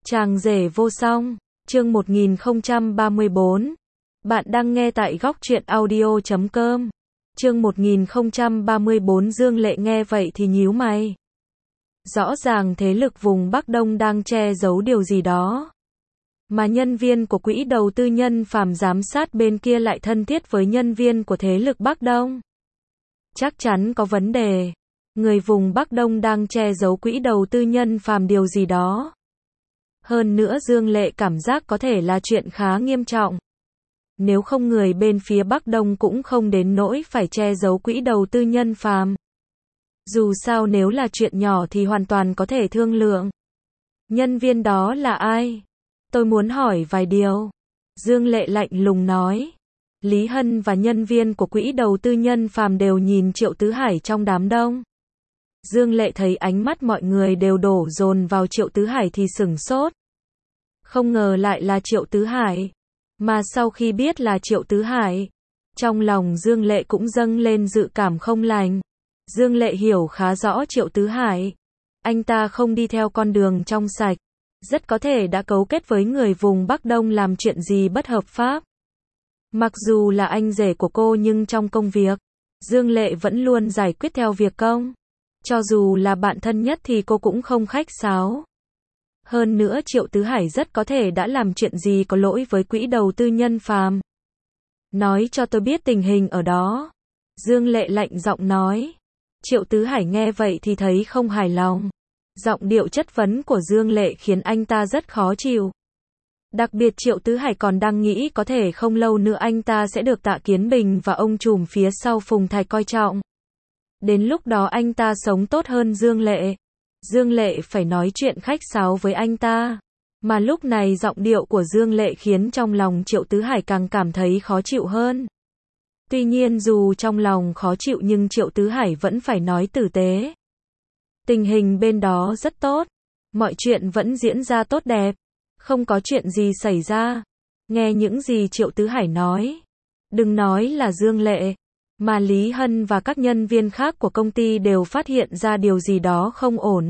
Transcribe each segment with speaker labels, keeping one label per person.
Speaker 1: Chàng rể vô song, chương 1034. Bạn đang nghe tại góc truyện audio.com. Chương 1034. Dương Lệ nghe vậy thì nhíu mày. Rõ ràng thế lực vùng Bắc Đông đang che giấu điều gì đó. Mà nhân viên của quỹ đầu tư Nhân Phàm giám sát bên kia lại thân thiết với nhân viên của thế lực Bắc Đông. Chắc chắn có vấn đề. Người vùng Bắc Đông đang che giấu quỹ đầu tư Nhân Phàm điều gì đó. Hơn nữa Dương Lệ cảm giác có thể là chuyện khá nghiêm trọng. Nếu không người bên phía Bắc Đông cũng không đến nỗi phải che giấu quỹ đầu tư Nhân Phàm. Dù sao nếu là chuyện nhỏ thì hoàn toàn có thể thương lượng. Nhân viên đó là ai? Tôi muốn hỏi vài điều. Dương Lệ lạnh lùng nói. Lý Hân và nhân viên của quỹ đầu tư Nhân Phàm đều nhìn Triệu Tứ Hải trong đám đông. Dương Lệ thấy ánh mắt mọi người đều đổ dồn vào Triệu Tứ Hải thì sửng sốt. Không ngờ lại là Triệu Tứ Hải. Mà sau khi biết là Triệu Tứ Hải, trong lòng Dương Lệ cũng dâng lên dự cảm không lành. Dương Lệ hiểu khá rõ Triệu Tứ Hải. Anh ta không đi theo con đường trong sạch. Rất có thể đã cấu kết với người vùng Bắc Đông làm chuyện gì bất hợp pháp. Mặc dù là anh rể của cô nhưng trong công việc, Dương Lệ vẫn luôn giải quyết theo việc công. Cho dù là bạn thân nhất thì cô cũng không khách sáo. Hơn nữa Triệu Tứ Hải rất có thể đã làm chuyện gì có lỗi với quỹ đầu tư Nhân Phàm. Nói cho tôi biết tình hình ở đó. Dương Lệ lạnh giọng nói. Triệu Tứ Hải nghe vậy thì thấy không hài lòng. Giọng điệu chất vấn của Dương Lệ khiến anh ta rất khó chịu. Đặc biệt Triệu Tứ Hải còn đang nghĩ có thể không lâu nữa anh ta sẽ được Tạ Kiến Bình và ông trùm phía sau Phùng Thạch coi trọng. Đến lúc đó anh ta sống tốt hơn Dương Lệ. Dương Lệ phải nói chuyện khách sáo với anh ta. Mà lúc này giọng điệu của Dương Lệ khiến trong lòng Triệu Tứ Hải càng cảm thấy khó chịu hơn. Tuy nhiên dù trong lòng khó chịu nhưng Triệu Tứ Hải vẫn phải nói tử tế. Tình hình bên đó rất tốt. Mọi chuyện vẫn diễn ra tốt đẹp. Không có chuyện gì xảy ra. Nghe những gì Triệu Tứ Hải nói. Đừng nói là Dương Lệ. Mà Lý Hân và các nhân viên khác của công ty đều phát hiện ra điều gì đó không ổn.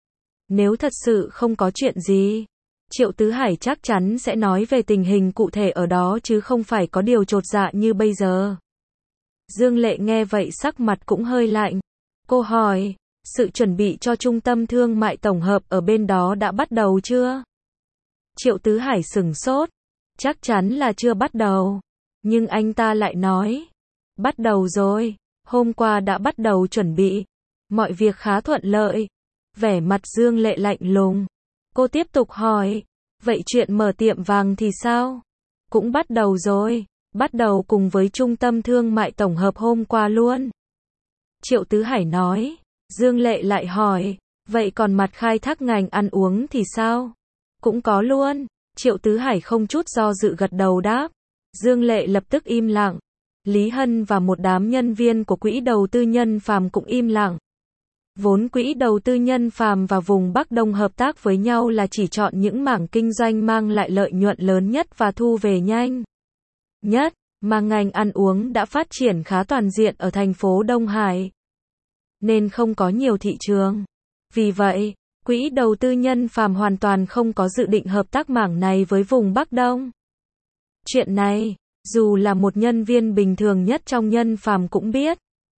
Speaker 1: Nếu thật sự không có chuyện gì, Triệu Tứ Hải chắc chắn sẽ nói về tình hình cụ thể ở đó chứ không phải có điều chột dạ như bây giờ. Dương Lệ nghe vậy sắc mặt cũng hơi lạnh. Cô hỏi, sự chuẩn bị cho trung tâm thương mại tổng hợp ở bên đó đã bắt đầu chưa? Triệu Tứ Hải sửng sốt. Chắc chắn là chưa bắt đầu. Nhưng anh ta lại nói. Bắt đầu rồi, hôm qua đã bắt đầu chuẩn bị. Mọi việc khá thuận lợi. Vẻ mặt Dương Lệ lạnh lùng. Cô tiếp tục hỏi. Vậy chuyện mở tiệm vàng thì sao? Cũng bắt đầu rồi. Bắt đầu cùng với trung tâm thương mại tổng hợp hôm qua luôn. Triệu Tứ Hải nói. Dương Lệ lại hỏi. Vậy còn mặt khai thác ngành ăn uống thì sao? Cũng có luôn. Triệu Tứ Hải không chút do dự gật đầu đáp. Dương Lệ lập tức im lặng. Lý Hân và một đám nhân viên của quỹ đầu tư Nhân Phàm cũng im lặng. Vốn quỹ đầu tư Nhân Phàm và vùng Bắc Đông hợp tác với nhau là chỉ chọn những mảng kinh doanh mang lại lợi nhuận lớn nhất và thu về nhanh nhất, mà ngành ăn uống đã phát triển khá toàn diện ở thành phố Đông Hải, nên không có nhiều thị trường. Vì vậy, quỹ đầu tư Nhân Phàm hoàn toàn không có dự định hợp tác mảng này với vùng Bắc Đông. Chuyện này, dù là một nhân viên bình thường nhất trong Nhân Phàm cũng biết.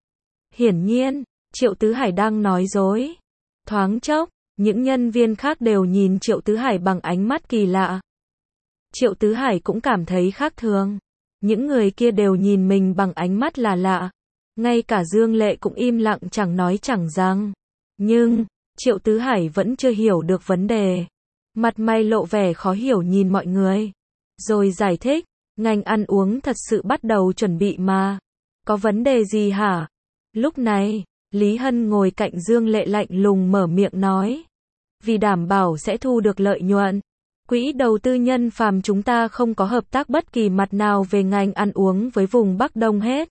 Speaker 1: Hiển nhiên, Triệu Tứ Hải đang nói dối. Thoáng chốc, những nhân viên khác đều nhìn Triệu Tứ Hải bằng ánh mắt kỳ lạ. Triệu Tứ Hải cũng cảm thấy khác thường. Những người kia đều nhìn mình bằng ánh mắt là lạ. Ngay cả Dương Lệ cũng im lặng chẳng nói chẳng rằng. Nhưng, Triệu Tứ Hải vẫn chưa hiểu được vấn đề. Mặt mày lộ vẻ khó hiểu nhìn mọi người. Rồi giải thích. Ngành ăn uống thật sự bắt đầu chuẩn bị mà. Có vấn đề gì hả? Lúc này, Lý Hân ngồi cạnh Dương Lệ lạnh lùng mở miệng nói. Vì đảm bảo sẽ thu được lợi nhuận, quỹ đầu tư Nhân Phàm chúng ta không có hợp tác bất kỳ mặt nào về ngành ăn uống với vùng Bắc Đông hết.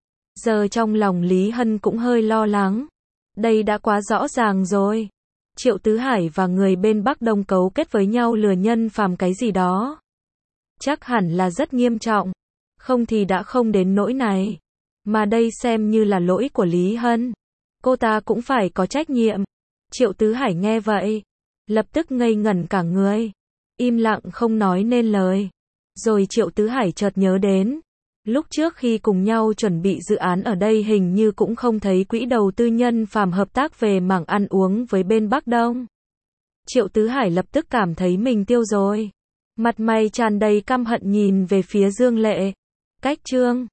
Speaker 1: Giờ trong lòng Lý Hân cũng hơi lo lắng. Đây đã quá rõ ràng rồi. Triệu Tứ Hải và người bên Bắc Đông cấu kết với nhau lừa Nhân Phàm cái gì đó. Chắc hẳn là rất nghiêm trọng. Không thì đã không đến nỗi này. Mà đây xem như là lỗi của Lý Hân. Cô ta cũng phải có trách nhiệm. Triệu Tứ Hải nghe vậy. lập tức ngây ngẩn cả người, im lặng không nói nên lời. Rồi Triệu Tứ Hải chợt nhớ đến, lúc trước khi cùng nhau chuẩn bị dự án ở đây hình như cũng không thấy quỹ đầu tư nhân Phàm hợp tác về mảng ăn uống với bên Bắc Đông. Triệu Tứ Hải lập tức cảm thấy mình tiêu rồi. Mặt mày tràn đầy căm hận nhìn về phía Dương Lệ. Cách Trương